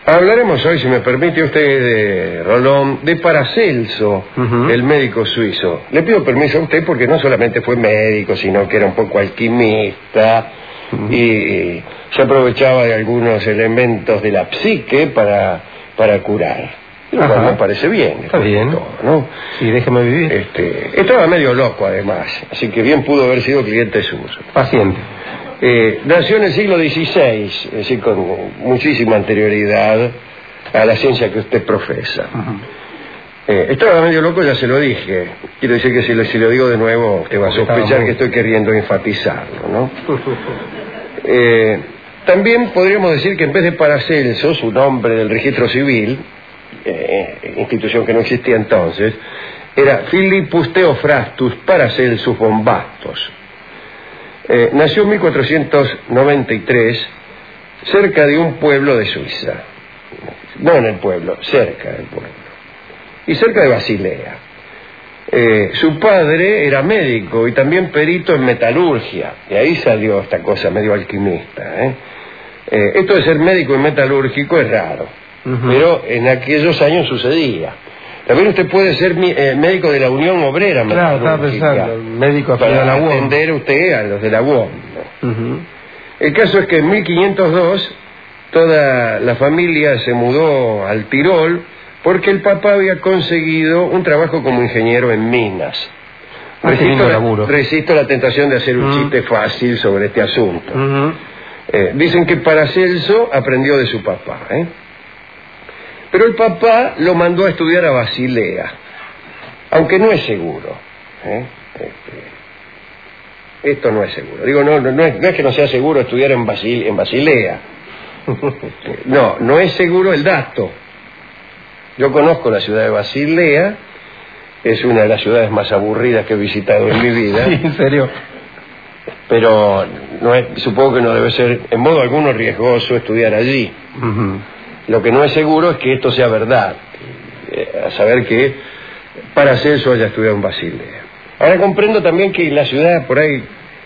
Hablaremos hoy, si me permite usted, Rolón, de Paracelso, el médico suizo. Le pido permiso a usted porque no solamente fue médico, sino que era un poco alquimista y se aprovechaba de algunos elementos de la psique para curar. Lo cual me parece bien. Está bien. Todo, ¿no? Sí, déjeme vivir. Estaba medio loco, además, así que bien pudo haber sido cliente suyo. Paciente. Nació en el siglo XVI, es decir, con muchísima anterioridad a la ciencia que usted profesa. Estaba medio loco, ya se lo dije. Quiero decir que si lo digo de nuevo, usted va a sospechar que estoy queriendo enfatizarlo, ¿no? También podríamos decir que en vez de Paracelso, su nombre del registro civil, institución que no existía entonces, era Philippus Theophrastus Paracelsus Bombastos. Nació en 1493 cerca de un pueblo de Suiza, no en el pueblo, cerca del pueblo, y cerca de Basilea. Su padre era médico y también perito en metalurgia, y ahí salió esta cosa medio alquimista. Esto de ser médico y metalúrgico es raro, pero en aquellos años sucedía. También usted puede ser médico de la Unión Obrera Metalúrgica. Claro, estaba pensando, médico afiliado a la UOM. Para atender usted a los de la UOM, ¿no? El caso es que en 1502 toda la familia se mudó al Tirol porque el papá había conseguido un trabajo como ingeniero en minas. Resisto la tentación de hacer un chiste fácil sobre este asunto. Dicen que Paracelso aprendió de su papá, pero el papá lo mandó a estudiar a Basilea, aunque no es seguro. Esto no es seguro. Digo, no es que no sea seguro estudiar en Basilea. No es seguro el dato. Yo conozco la ciudad de Basilea, es una de las ciudades más aburridas que he visitado en mi vida. Sí, ¿en serio? Pero supongo que no debe ser en modo alguno riesgoso estudiar allí. Lo que no es seguro es que esto sea verdad, a saber que Paracelso haya estudiado en Basilea. Ahora comprendo también que la ciudad por ahí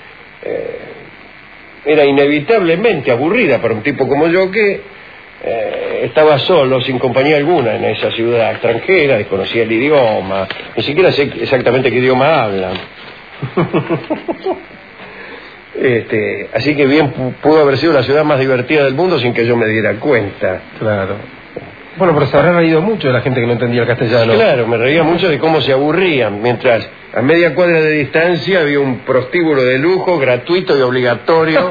era inevitablemente aburrida para un tipo como yo que estaba solo, sin compañía alguna en esa ciudad extranjera, desconocía el idioma, ni siquiera sé exactamente qué idioma hablan. Así que bien pudo haber sido la ciudad más divertida del mundo sin que yo me diera cuenta. Claro. Bueno, pero se habrá reído mucho de la gente que no entendía el castellano. Claro, me reía mucho de cómo se aburrían, mientras a media cuadra de distancia había un prostíbulo de lujo, gratuito y obligatorio,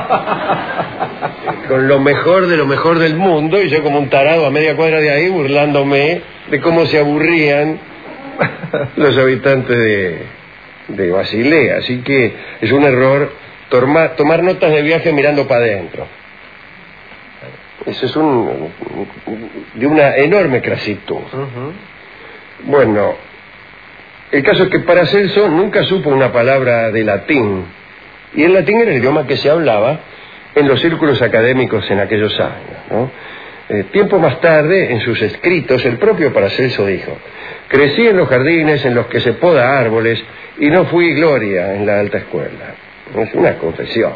con lo mejor del mundo, y yo como un tarado a media cuadra de ahí burlándome de cómo se aburrían los habitantes de Basilea. Así que es un error tomar notas de viaje mirando para adentro. Eso es de una enorme crasitud. Bueno, el caso es que Paracelso nunca supo una palabra de latín, y el latín era el idioma que se hablaba en los círculos académicos en aquellos años, ¿no? Tiempo más tarde, en sus escritos, el propio Paracelso dijo: crecí en los jardines en los que se poda árboles y no fui gloria en la alta escuela. Es una confesión.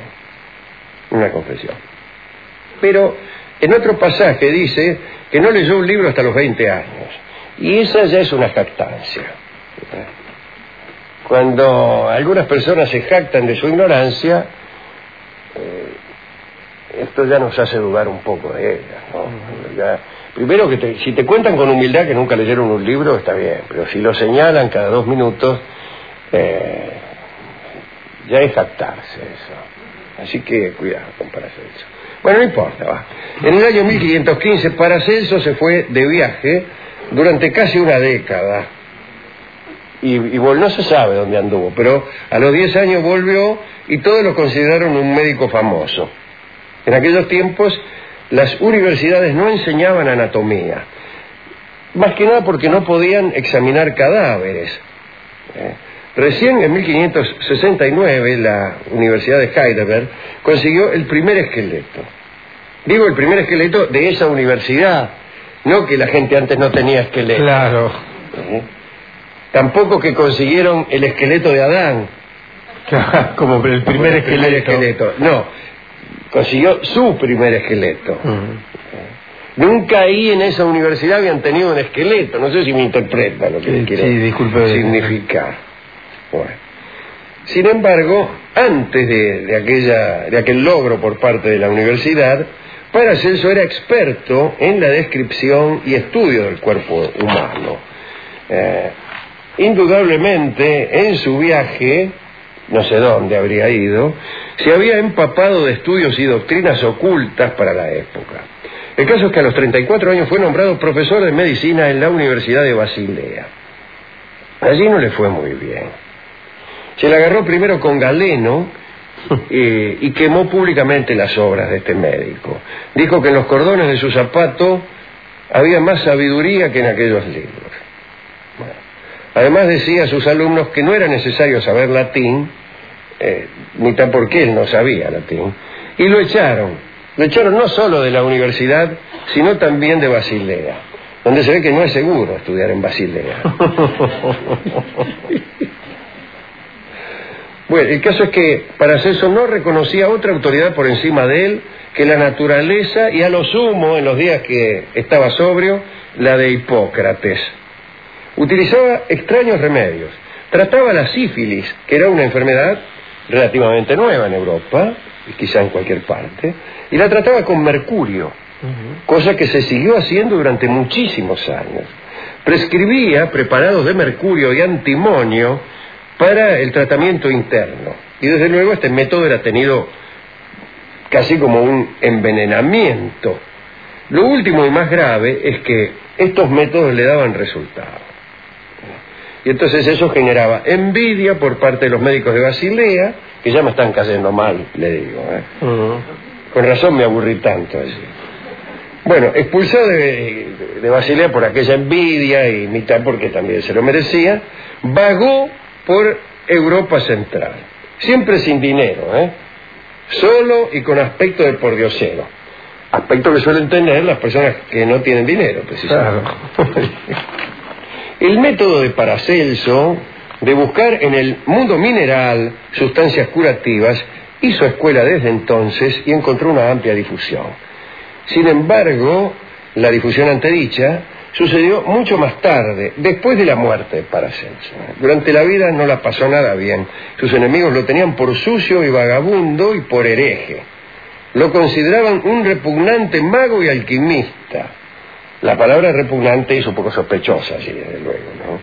Pero en otro pasaje dice que no leyó un libro hasta los 20 años. Y esa ya es una jactancia. Cuando algunas personas se jactan de su ignorancia, esto ya nos hace dudar un poco de ellas, ¿no? Primero, si te cuentan con humildad que nunca leyeron un libro, está bien. Pero si lo señalan cada 2 minutos, ya es jactarse eso. Así que cuidado con Paracelso. Bueno, no importa, va. En el año 1515 Paracelso se fue de viaje durante casi una década y no se sabe dónde anduvo, pero a los 10 años volvió y todos lo consideraron un médico famoso. En aquellos tiempos las universidades no enseñaban anatomía, más que nada porque no podían examinar cadáveres. Recién en 1569 la Universidad de Heidelberg consiguió el primer esqueleto. Digo el primer esqueleto de esa universidad, no que la gente antes no tenía esqueleto. Claro. Tampoco que consiguieron el esqueleto de Adán. Como el primer esqueleto. No, consiguió su primer esqueleto. Nunca ahí en esa universidad habían tenido un esqueleto. No sé si me interpreta lo que le quiero significar. Bueno. Sin embargo, antes de aquel logro por parte de la universidad, Paracelso era experto en la descripción y estudio del cuerpo humano. Indudablemente, en su viaje, no sé dónde habría ido, se había empapado de estudios y doctrinas ocultas para la época. El caso es que a los 34 años fue nombrado profesor de medicina en la Universidad de Basilea. Allí no le fue muy bien. Se la agarró primero con Galeno y quemó públicamente las obras de este médico. Dijo que en los cordones de su zapato había más sabiduría que en aquellos libros. Bueno. Además decía a sus alumnos que no era necesario saber latín, ni tan porque él no sabía latín, y lo echaron. Lo echaron no solo de la universidad, sino también de Basilea, donde se ve que no es seguro estudiar en Basilea. Bueno, el caso es que Paracelso no reconocía otra autoridad por encima de él que la naturaleza y a lo sumo, en los días que estaba sobrio, la de Hipócrates. Utilizaba extraños remedios. Trataba la sífilis, que era una enfermedad relativamente nueva en Europa, y quizá en cualquier parte, y la trataba con mercurio, cosa que se siguió haciendo durante muchísimos años. Prescribía preparados de mercurio y antimonio para el tratamiento interno. Y desde luego este método era tenido casi como un envenenamiento. Lo último y más grave es que estos métodos le daban resultado. Y entonces eso generaba envidia por parte de los médicos de Basilea, que ya me están cayendo mal, le digo. Con razón me aburrí tanto allí. Bueno, expulsado de Basilea por aquella envidia y mitad porque también se lo merecía, vagó por Europa Central, siempre sin dinero, solo y con aspecto de pordiosero, aspecto que suelen tener las personas que no tienen dinero, precisamente. Claro. El método de Paracelso de buscar en el mundo mineral sustancias curativas hizo escuela desde entonces y encontró una amplia difusión. Sin embargo, la difusión antedicha sucedió mucho más tarde, después de la muerte de Paracelso. Durante la vida no la pasó nada bien. Sus enemigos lo tenían por sucio y vagabundo y por hereje. Lo consideraban un repugnante mago y alquimista. La palabra repugnante es un poco sospechosa, sí, desde luego, ¿no?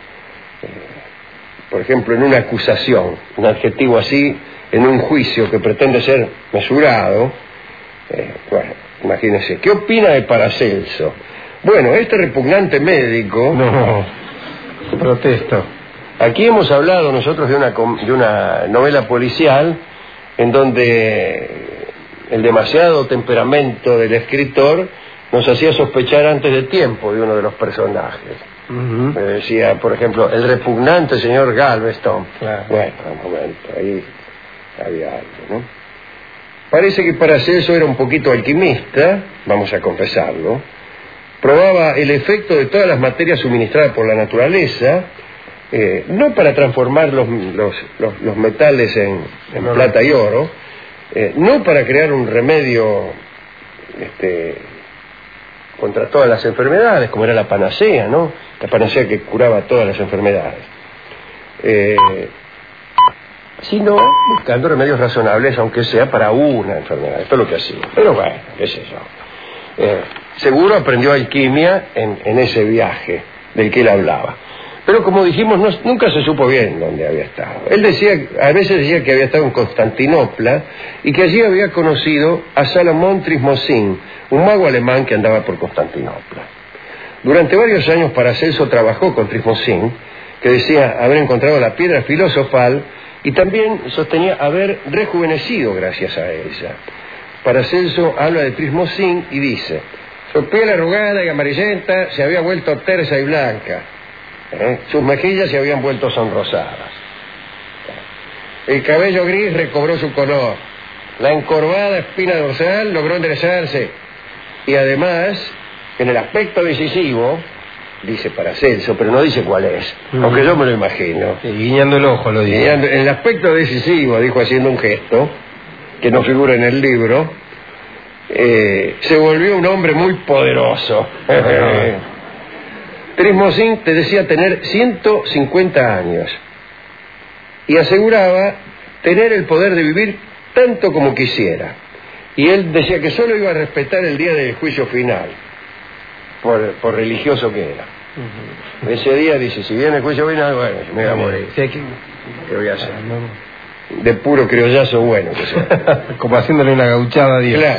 Por ejemplo, en una acusación, un adjetivo así, en un juicio que pretende ser mesurado, bueno, imagínense, ¿qué opina de Paracelso? Bueno, este repugnante médico... No, protesto. Aquí hemos hablado nosotros de una novela policial en donde el demasiado temperamento del escritor nos hacía sospechar antes de tiempo de uno de los personajes. Me decía, por ejemplo, el repugnante señor Galveston. Claro. Bueno, un momento, ahí había algo, ¿no? Parece que Paracelso era un poquito alquimista, vamos a confesarlo. Probaba el efecto de todas las materias suministradas por la naturaleza, no para transformar los metales en plata y oro, no para crear un remedio contra todas las enfermedades, como era la panacea, ¿no? La panacea que curaba todas las enfermedades. Sino buscando remedios razonables, aunque sea para una enfermedad. Esto es lo que hacía. Pero bueno, qué sé yo. Seguro aprendió alquimia en ese viaje del que él hablaba. Pero como dijimos, nunca se supo bien dónde había estado. Él a veces decía que había estado en Constantinopla y que allí había conocido a Salomón Trismosín, un mago alemán que andaba por Constantinopla. Durante varios años Paracelso trabajó con Trismosín, que decía haber encontrado la piedra filosofal y también sostenía haber rejuvenecido gracias a ella. Paracelso habla de Trismosín y dice: su piel arrugada y amarillenta se había vuelto tersa y blanca. Sus mejillas se habían vuelto sonrosadas. El cabello gris recobró su color. La encorvada espina dorsal logró enderezarse. Y además, en el aspecto decisivo, dice Paracelso, pero no dice cuál es, aunque yo me lo imagino. Sí, guiñando el ojo lo dice. En el aspecto decisivo, dijo haciendo un gesto, que no figura en el libro, se volvió un hombre muy poderoso. Trismosín te decía tener 150 años y aseguraba tener el poder de vivir tanto como quisiera. Y él decía que solo iba a respetar el día del juicio final, por religioso que era. Ese día dice, si viene el juicio final, bueno, me voy a morir. ¿Qué voy a hacer? De puro criollazo bueno que sea. Como haciéndole una gauchada a Dios. Claro.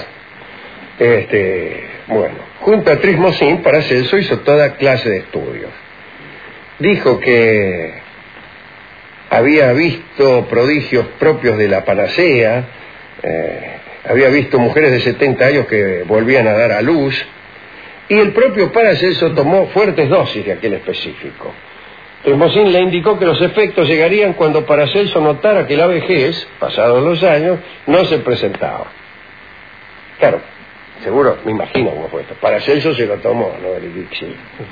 Bueno, junto a Trismosín, Paracelso hizo toda clase de estudios. Dijo que había visto prodigios propios de la panacea, había visto mujeres de 70 años que volvían a dar a luz, y el propio Paracelso tomó fuertes dosis de aquel específico. Trismosín le indicó que los efectos llegarían cuando Paracelso notara que la vejez, pasados los años, no se presentaba. Claro, seguro, me imagino cómo fue esto. Paracelso se lo tomó, ¿no? El elixir.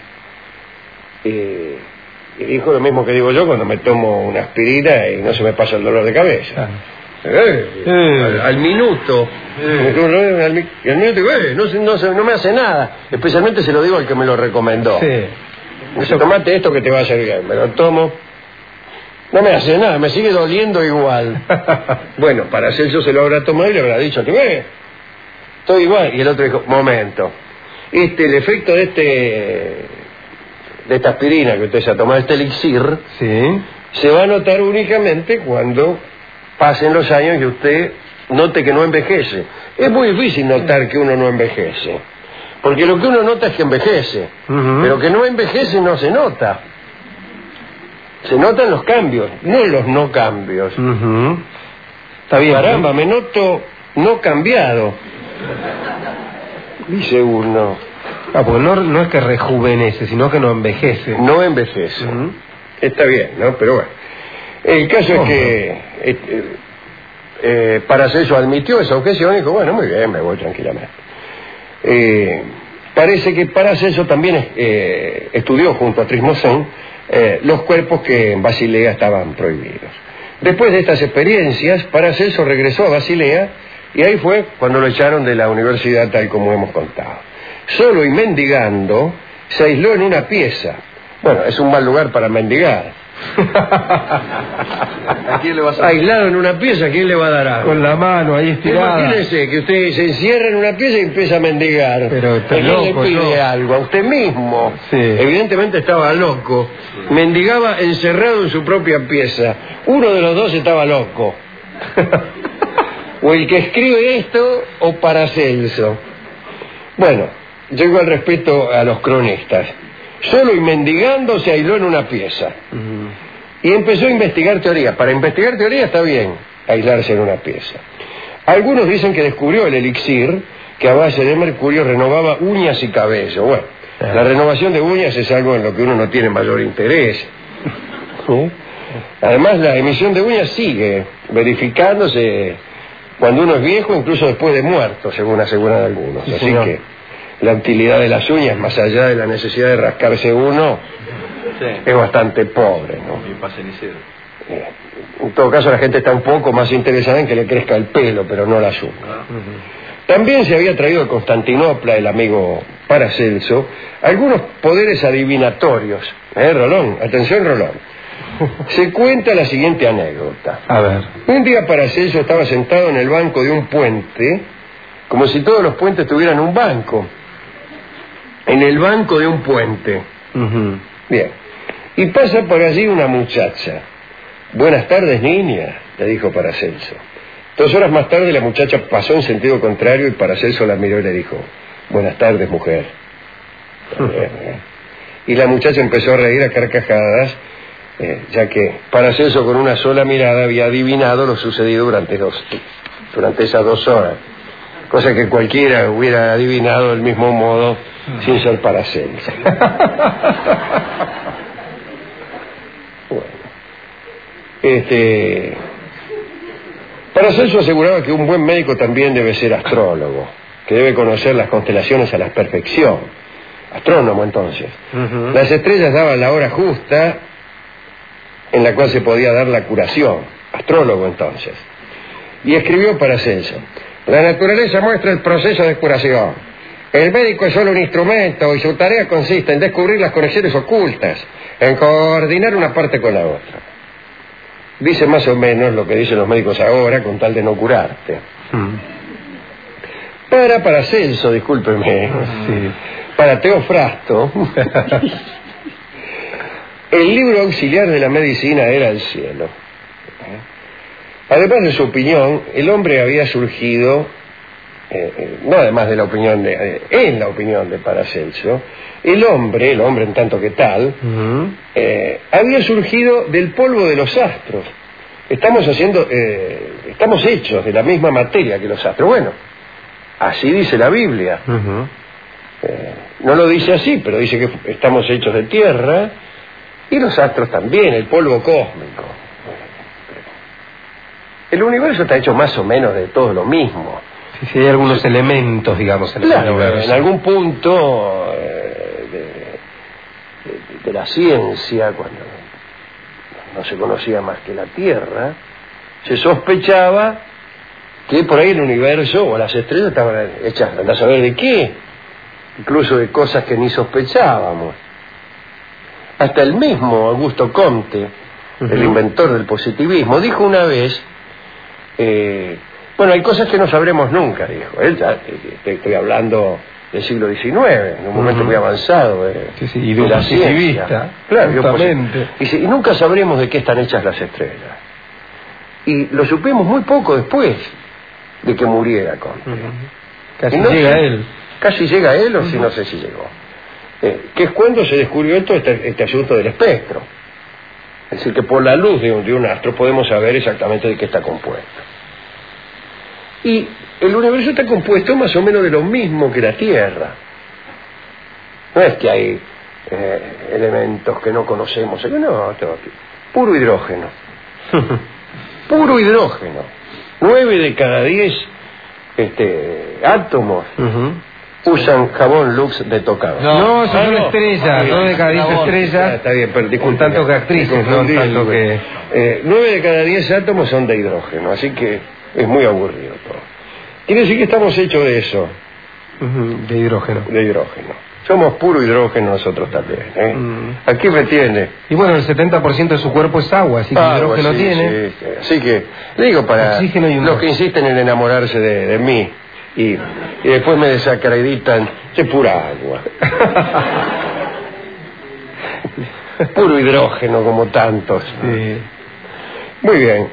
Y dijo lo mismo que digo yo cuando me tomo una aspirina y no se me pasa el dolor de cabeza. Al minuto, al minuto, no me hace nada. Especialmente se lo digo al que me lo recomendó. Sí. Dice, tomate esto que te va a hacer bien. Me lo tomo, no me hace nada, me sigue doliendo igual. Bueno, Paracelso se lo habrá tomado y le habrá dicho, estoy igual. Y el otro dijo, momento, el efecto de esta aspirina que usted se ha tomado, este elixir, sí, se va a notar únicamente cuando pasen los años y usted note que no envejece. Es muy difícil notar que uno no envejece, porque lo que uno nota es que envejece, pero que no envejece no se nota. Se notan los cambios, no los no cambios. Está bien. Caramba, me noto no cambiado, dice uno. Porque no es que rejuvenece, sino que no envejece. No envejece. Está bien, ¿no? Pero bueno. El caso es que Paracelso admitió esa objeción y dijo, bueno, muy bien, me voy tranquilamente. Parece que Paracelso también estudió junto a Trismosín los cuerpos que en Basilea estaban prohibidos. Después de estas experiencias, Paracelso regresó a Basilea y ahí fue cuando lo echaron de la universidad, tal como hemos contado. Solo y mendigando, se aisló en una pieza. Bueno, es un mal lugar para mendigar. ¿A quién le vas a... Aislado en una pieza, ¿a quién le va a dar algo? Con la mano ahí estirada. Imagínese que usted se encierra en una pieza y empieza a mendigar. Pero está ¿Quién loco, le pide ¿no? algo? A usted mismo. Sí. Evidentemente estaba loco. Mendigaba encerrado en su propia pieza. Uno de los dos estaba loco. O el que escribe esto o Paracelso. Bueno, yo igual respeto a los cronistas. Solo y mendigando se aisló en una pieza. Y empezó a investigar teorías. Para investigar teorías está bien aislarse en una pieza. Algunos dicen que descubrió el elixir que a base de mercurio renovaba uñas y cabello. Bueno, la renovación de uñas es algo en lo que uno no tiene mayor interés. ¿Sí? Además, la emisión de uñas sigue verificándose cuando uno es viejo, incluso después de muerto, según aseguran algunos. Sí, así señor. que la utilidad de las uñas, más allá de la necesidad de rascarse uno, es bastante pobre, ¿no? En todo caso, la gente está un poco más interesada en que le crezca el pelo, pero no las uñas. También se había traído de Constantinopla, el amigo Paracelso, algunos poderes adivinatorios. Rolón, atención, Rolón. Se cuenta la siguiente anécdota. A ver. Un día Paracelso estaba sentado en el banco de un puente, como si todos los puentes tuvieran un banco. En el banco de un puente. Bien. Y pasa por allí una muchacha. Buenas tardes, niña, le dijo Paracelso. 2 horas más tarde la muchacha pasó en sentido contrario y Paracelso la miró y le dijo, buenas tardes, mujer. Y la muchacha empezó a reír a carcajadas, ya que Paracelso con una sola mirada había adivinado lo sucedido durante esas 2 horas. Cosa que cualquiera hubiera adivinado del mismo modo sin ser Paracelso. Bueno. Paracelso aseguraba que un buen médico también debe ser astrólogo, que debe conocer las constelaciones a la perfección. Astrónomo, entonces. Las estrellas daban la hora justa en la cual se podía dar la curación. Astrólogo, entonces. Y escribió Paracelso: La naturaleza muestra el proceso de curación. El médico es solo un instrumento y su tarea consiste en descubrir las conexiones ocultas, en coordinar una parte con la otra. Dice más o menos lo que dicen los médicos ahora con tal de no curarte. Para Paracelso, discúlpeme, Sí. para Teofrasto, el libro auxiliar de la medicina era el cielo. Además de su opinión, el hombre había surgido, no además de la opinión en la opinión de Paracelso, el hombre en tanto que tal, había surgido del polvo de los astros. Estamos hechos de la misma materia que los astros. Bueno, así dice la Biblia. No lo dice así, pero dice que estamos hechos de tierra y los astros también, el polvo cósmico. El universo está hecho más o menos de todo lo mismo. Sí, hay algunos elementos, digamos, en el universo. En algún punto de la ciencia, cuando no se conocía más que la Tierra, se sospechaba que por ahí el universo o las estrellas estaban hechas, andá a saber de qué, incluso de cosas que ni sospechábamos. Hasta el mismo Augusto Comte, el inventor del positivismo, dijo una vez, bueno, hay cosas que no sabremos nunca, dijo. Él ya, estoy hablando del siglo XIX, en un momento muy avanzado y de un la positivista, ciencia. Claro, justamente. Dice, y nunca sabremos de qué están hechas las estrellas. Y lo supimos muy poco después de que muriera Comte. Casi llega él. Casi llega él, o si no sé si llegó. Que es cuando se descubrió este asunto del espectro. Es decir, que por la luz de un astro podemos saber exactamente de qué está compuesto. Y el universo está compuesto más o menos de lo mismo que la Tierra. No es que hay elementos que no conocemos, no, puro hidrógeno. Puro hidrógeno. 9 de cada 10 átomos usan jabón Lux de tocado. No, son estrellas, 9 de cada 10 estrellas. Está bien, pero disculpe, tanto que actrices, no tanto que... 9 de cada 10 átomos son de hidrógeno, así que es muy aburrido todo. Quiere decir que estamos hechos de eso. De hidrógeno. De hidrógeno. Somos puro hidrógeno nosotros también. Aquí me tiene. Y bueno, el 70% de su cuerpo es agua, así que hidrógeno sí, tiene. Sí. Así que, le digo para los que insisten en enamorarse de mí y después me desacreditan, es pura agua. Puro hidrógeno como tantos. Sí. Muy bien,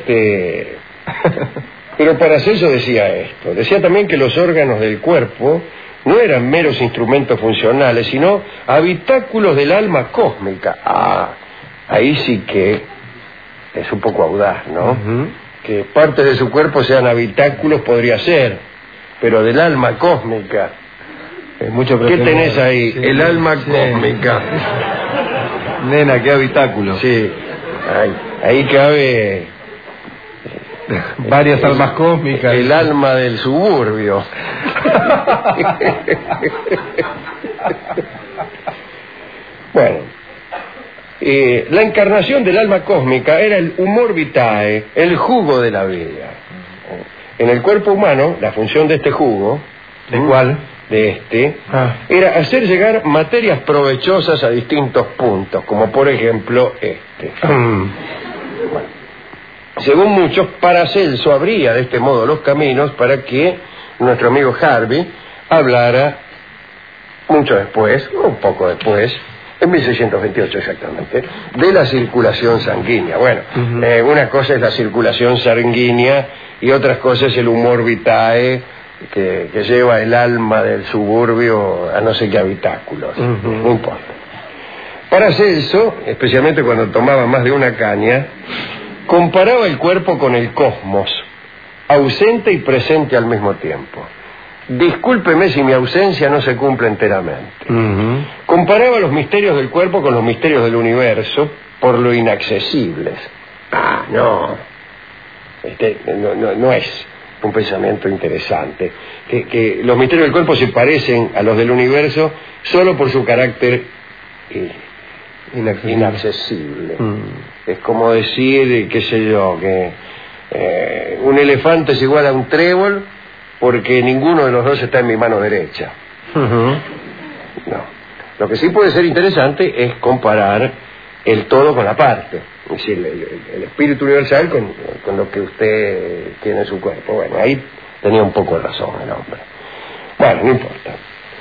pero Paracelso decía esto. Decía también que los órganos del cuerpo no eran meros instrumentos funcionales, sino habitáculos del alma cósmica. Ahí sí que es un poco audaz, ¿no? Que partes de su cuerpo sean habitáculos podría ser, pero del alma cósmica. ¿Qué tenés ahí? Sí, el alma cósmica. Nena, qué habitáculo. Sí, ahí cabe... varias almas cósmicas. El alma del suburbio. Bueno, la encarnación del alma cósmica era el humor vitae, el jugo de la vida. En el cuerpo humano, la función de este jugo, ¿de cuál? De era hacer llegar materias provechosas a distintos puntos, como por ejemplo Según muchos, Paracelso abría de este modo los caminos para que nuestro amigo Harvey hablara mucho después, un poco después, en 1628 exactamente, de la circulación sanguínea. Bueno, una cosa es la circulación sanguínea y otra cosa es el humor vitae que lleva el alma del suburbio a no sé qué habitáculos. No importa. Paracelso, especialmente cuando tomaba más de una caña, comparaba el cuerpo con el cosmos, ausente y presente al mismo tiempo. Discúlpeme si mi ausencia no se cumple enteramente. Comparaba los misterios del cuerpo con los misterios del universo por lo inaccesibles. No es un pensamiento interesante. Que los misterios del cuerpo se parecen a los del universo solo por su carácter inaccesible. Es como decir, qué sé yo, que un elefante es igual a un trébol porque ninguno de los dos está en mi mano derecha. No. Lo que sí puede ser interesante es comparar el todo con la parte, es decir, el espíritu universal con lo que usted tiene en su cuerpo. Bueno, ahí tenía un poco de razón el hombre. Bueno, no importa.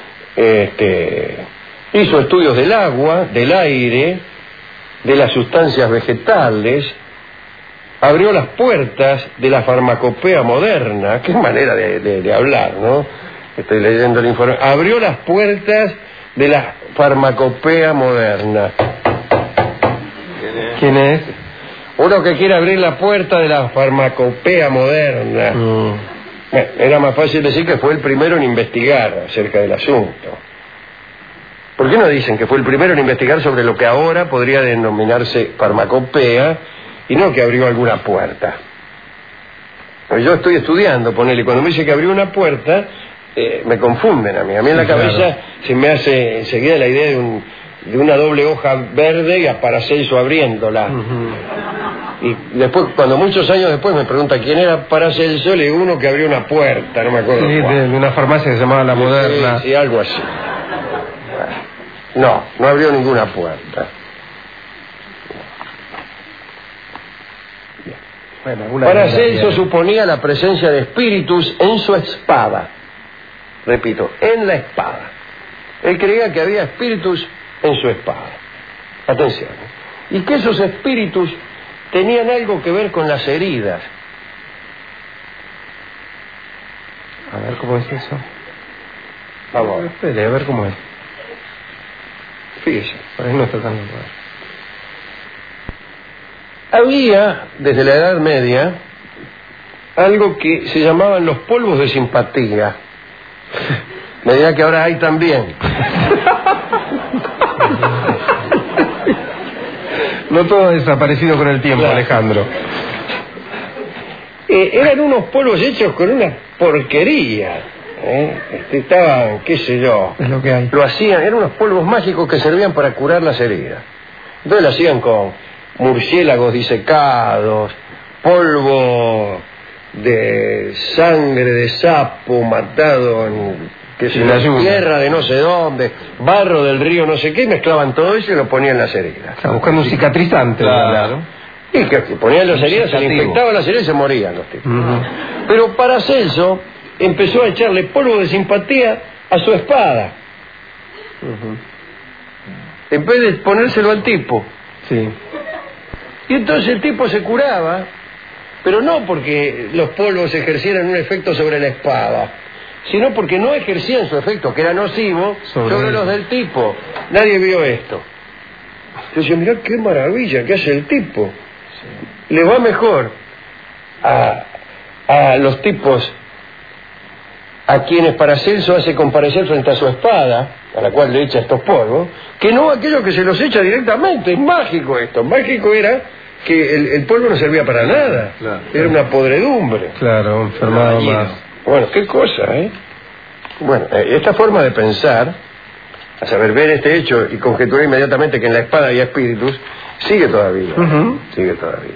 Hizo estudios del agua, del aire, de las sustancias vegetales, abrió las puertas de la farmacopea moderna. Qué manera de hablar, ¿no? Estoy leyendo el informe. Abrió las puertas de la farmacopea moderna. ¿Quién es? Uno que quiere abrir la puerta de la farmacopea moderna. Bueno, era más fácil decir que fue el primero en investigar acerca del asunto. ¿Por qué no dicen que fue el primero en investigar sobre lo que ahora podría denominarse farmacopea y no que abrió alguna puerta? Pues yo estoy estudiando, ponele, cuando me dice que abrió una puerta, me confunden a mí. A mí en la cabeza se me hace enseguida la idea de una doble hoja verde y a Paracelso abriéndola. Y después, cuando muchos años después me pregunta quién era Paracelso, le digo uno que abrió una puerta, no me acuerdo. Sí, de una farmacia que se llamaba La Moderna. Sí, algo así. No abrió ninguna puerta. Bueno, Paracelso suponía la presencia de espíritus en su espada. Repito, en la espada. Él creía que había espíritus en su espada. Atención. Y que esos espíritus tenían algo que ver con las heridas. A ver cómo es eso. Vamos. Espere, a ver cómo es. Fíjese. Por ahí no está tan claro. Había, desde la Edad Media, algo que se llamaban los polvos de simpatía. Me dirá que ahora hay también. No todo ha desaparecido con el tiempo, claro. Alejandro. Eran unos polvos hechos con una porquería. Estaban, qué sé yo. Es lo que hay. Lo hacían, eran unos polvos mágicos que servían para curar las heridas. Entonces lo hacían con murciélagos disecados, polvo de sangre de sapo matado en tierra de no sé dónde, barro del río no sé qué, mezclaban todo eso y lo ponían en las heridas. Está buscando un cicatrizante. Claro. Y que ponían las heridas, se le infectaban las heridas y se morían los tipos. Pero Paracelso empezó a echarle polvo de simpatía a su espada. En vez de ponérselo al tipo. Sí. Y entonces el tipo se curaba, pero no porque los polvos ejercieran un efecto sobre la espada, sino porque no ejercían su efecto, que era nocivo, sobre los del tipo. Nadie vio esto. Yo decía, mirá qué maravilla que hace el tipo. Sí. Le va mejor a los tipos a quienes Paracelso hace comparecer frente a su espada, a la cual le echa estos polvos, que no aquellos que se los echa directamente. Es mágico esto. Mágico era que el polvo no servía para nada. Claro. Era una podredumbre. Claro, enfermado más. Bueno, qué cosa, ¿eh? Bueno, esta forma de pensar, a saber, ver este hecho y conjeturar inmediatamente que en la espada había espíritus, sigue todavía. Sigue todavía.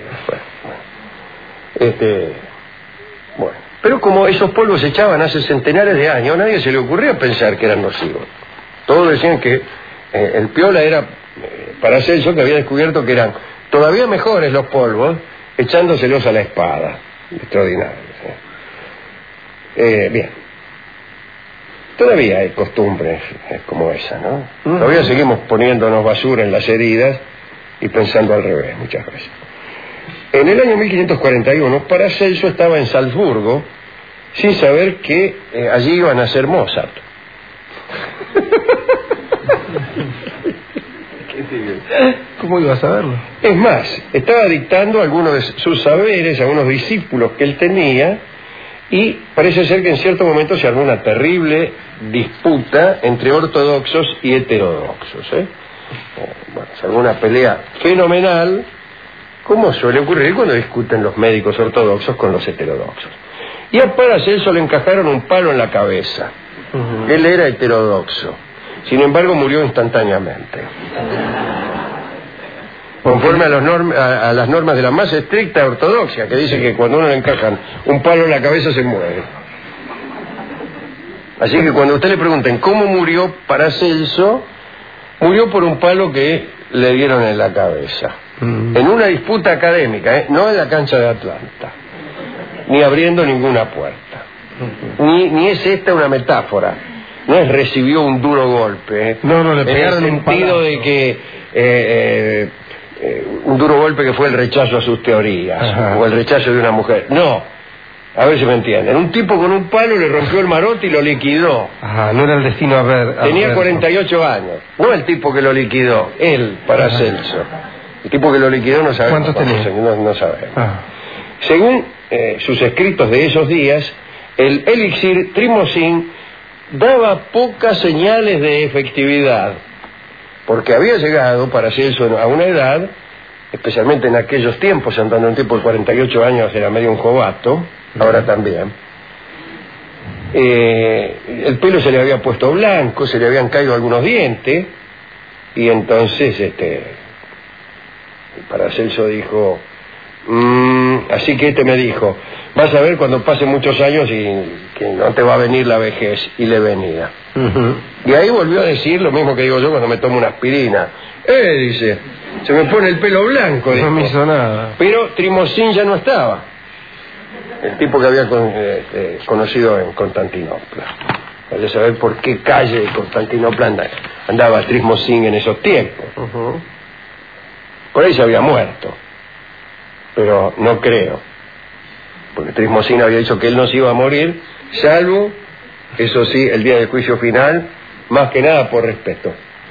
Bueno. Pero como esos polvos se echaban hace centenares de años, a nadie se le ocurrió pensar que eran nocivos. Todos decían que el piola era Paracelso, que había descubierto que eran todavía mejores los polvos echándoselos a la espada. Extraordinario. Bien. Todavía hay costumbres como esa, ¿no? Todavía seguimos poniéndonos basura en las heridas y pensando al revés muchas veces. En el año 1541, Paracelso estaba en Salzburgo sin saber que allí iban a ser Mozart. ¿Cómo iba a saberlo? Es más, estaba dictando algunos de sus saberes a unos discípulos que él tenía y parece ser que en cierto momento se armó una terrible disputa entre ortodoxos y heterodoxos. Bueno, se armó una pelea fenomenal, como suele ocurrir cuando discuten los médicos ortodoxos con los heterodoxos. Y a Paracelso le encajaron un palo en la cabeza. Él era heterodoxo. Sin embargo, murió instantáneamente. Conforme a las normas de la más estricta ortodoxia, que dice que cuando uno le encajan un palo en la cabeza se muere. Así que cuando usted le pregunten cómo murió Paracelso, murió por un palo que le dieron en la cabeza. En una disputa académica, no en la cancha de Atlanta, ni abriendo ninguna puerta. Ni es esta una metáfora. No es recibió un duro golpe. No, le pegaron en el sentido de que un duro golpe que fue el rechazo a sus teorías. Ajá. O el rechazo de una mujer. No, a ver si me entienden. Un tipo con un palo le rompió el marote y lo liquidó. Ajá, no era el destino a ver. Tenía 48 años. No el tipo que lo liquidó, él, Paracelso. El tipo que lo liquidó no sabemos. ¿Cuántos tenía? No sabemos. Según sus escritos de esos días, el elixir Trimocin daba pocas señales de efectividad, porque había llegado Paracelso a una edad, especialmente en aquellos tiempos, andando un tipo de 48 años era medio un jovato, ahora también. El pelo se le había puesto blanco, se le habían caído algunos dientes, y entonces Paracelso dijo, así que me dijo, vas a ver cuando pasen muchos años y que no te va a venir la vejez, y le venía. Y ahí volvió a decir lo mismo que digo yo cuando me tomo una aspirina. Dice, se me pone el pelo blanco. No me hizo nada. Pero Trimocin ya no estaba. El tipo que había conocido en Constantinopla. Hay saber por qué calle de Constantinopla andaba Trimocin en esos tiempos. Por ahí se había muerto. Pero no creo. Porque Trimocin había dicho que él no se iba a morir, salvo, eso sí, el día del juicio final, más que nada por respeto.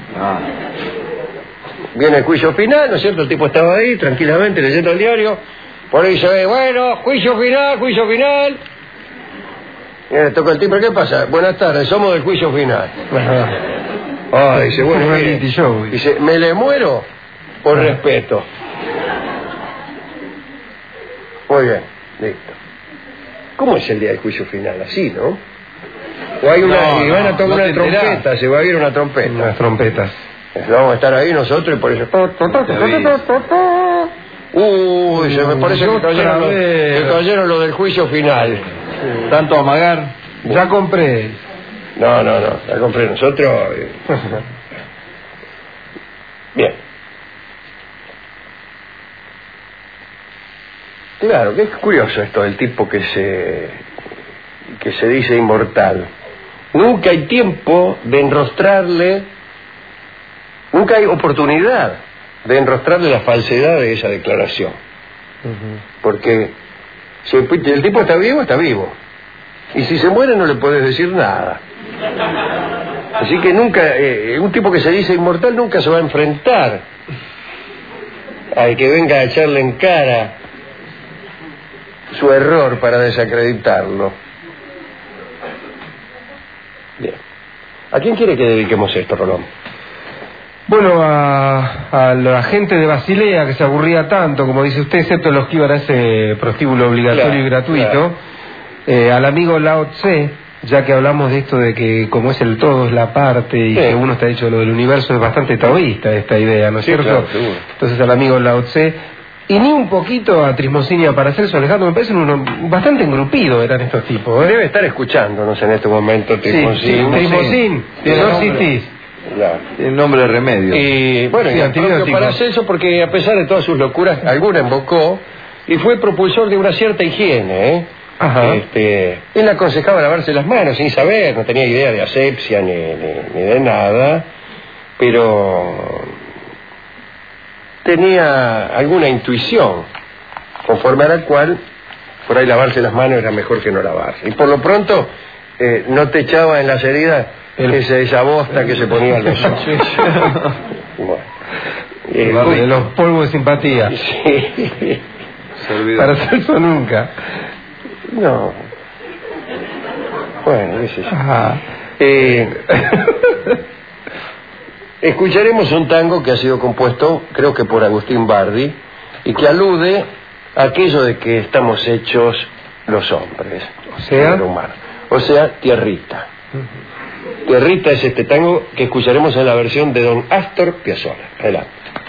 Viene el juicio final, ¿no es cierto? El tipo estaba ahí, tranquilamente, leyendo el diario. Por ahí se ve, bueno, juicio final, juicio final. Y le toca el timbre, ¿qué pasa? Buenas tardes, somos del juicio final. Dice, bueno, dice, me le muero por respeto. Muy bien, listo. ¿Cómo es el día del juicio final? Así, ¿no? O hay y van a tocar una trompeta, se va a ir una trompeta. Unas trompetas. Vamos a estar ahí nosotros y por eso... se me parece que cayeron lo del juicio final. Sí. Tanto amagar. Ya compré. No, ya compré nosotros. Bien. Claro, que es curioso esto del tipo que se dice inmortal. Nunca hay tiempo de enrostrarle, nunca hay oportunidad de enrostrarle la falsedad de esa declaración. Porque si el tipo está vivo, está vivo. Y si se muere no le podés decir nada. Así que nunca, un tipo que se dice inmortal nunca se va a enfrentar al que venga a echarle en cara su error para desacreditarlo. Bien. ¿A quién quiere que dediquemos esto, Rolón? Bueno, a la gente de Basilea que se aburría tanto, como dice usted, excepto los que iban a ese prostíbulo obligatorio y gratuito. Al amigo Lao Tse, ya que hablamos de esto de que como es el todo es la parte y que uno está dicho lo del universo, es bastante taoísta esta idea, ¿no es cierto? Claro, entonces al amigo Lao Tse, y ni un poquito a Trimocin y a Paracelso, Alejandro, me parece bastante engrupido eran estos tipos. Debe estar escuchándonos en este momento Trimocin. Trimocin, no existís. El nombre de remedio. Y bueno, y el propio Paracelso, porque a pesar de todas sus locuras, alguna invocó y fue propulsor de una cierta higiene, él aconsejaba lavarse las manos sin saber, no tenía idea de asepsia ni de nada, pero tenía alguna intuición conforme a la cual por ahí lavarse las manos era mejor que no lavarse. Y por lo pronto no te echaba en las heridas esa bosta que se ponía en los ojos. Bueno, los polvos de simpatía. Sí. Paracelso nunca. No. Bueno, qué sé yo. Escucharemos un tango que ha sido compuesto, creo que por Agustín Bardi, y que alude a aquello de que estamos hechos los hombres, o sea, Tierrita. Tierrita es este tango que escucharemos en la versión de don Astor Piazzolla. Adelante.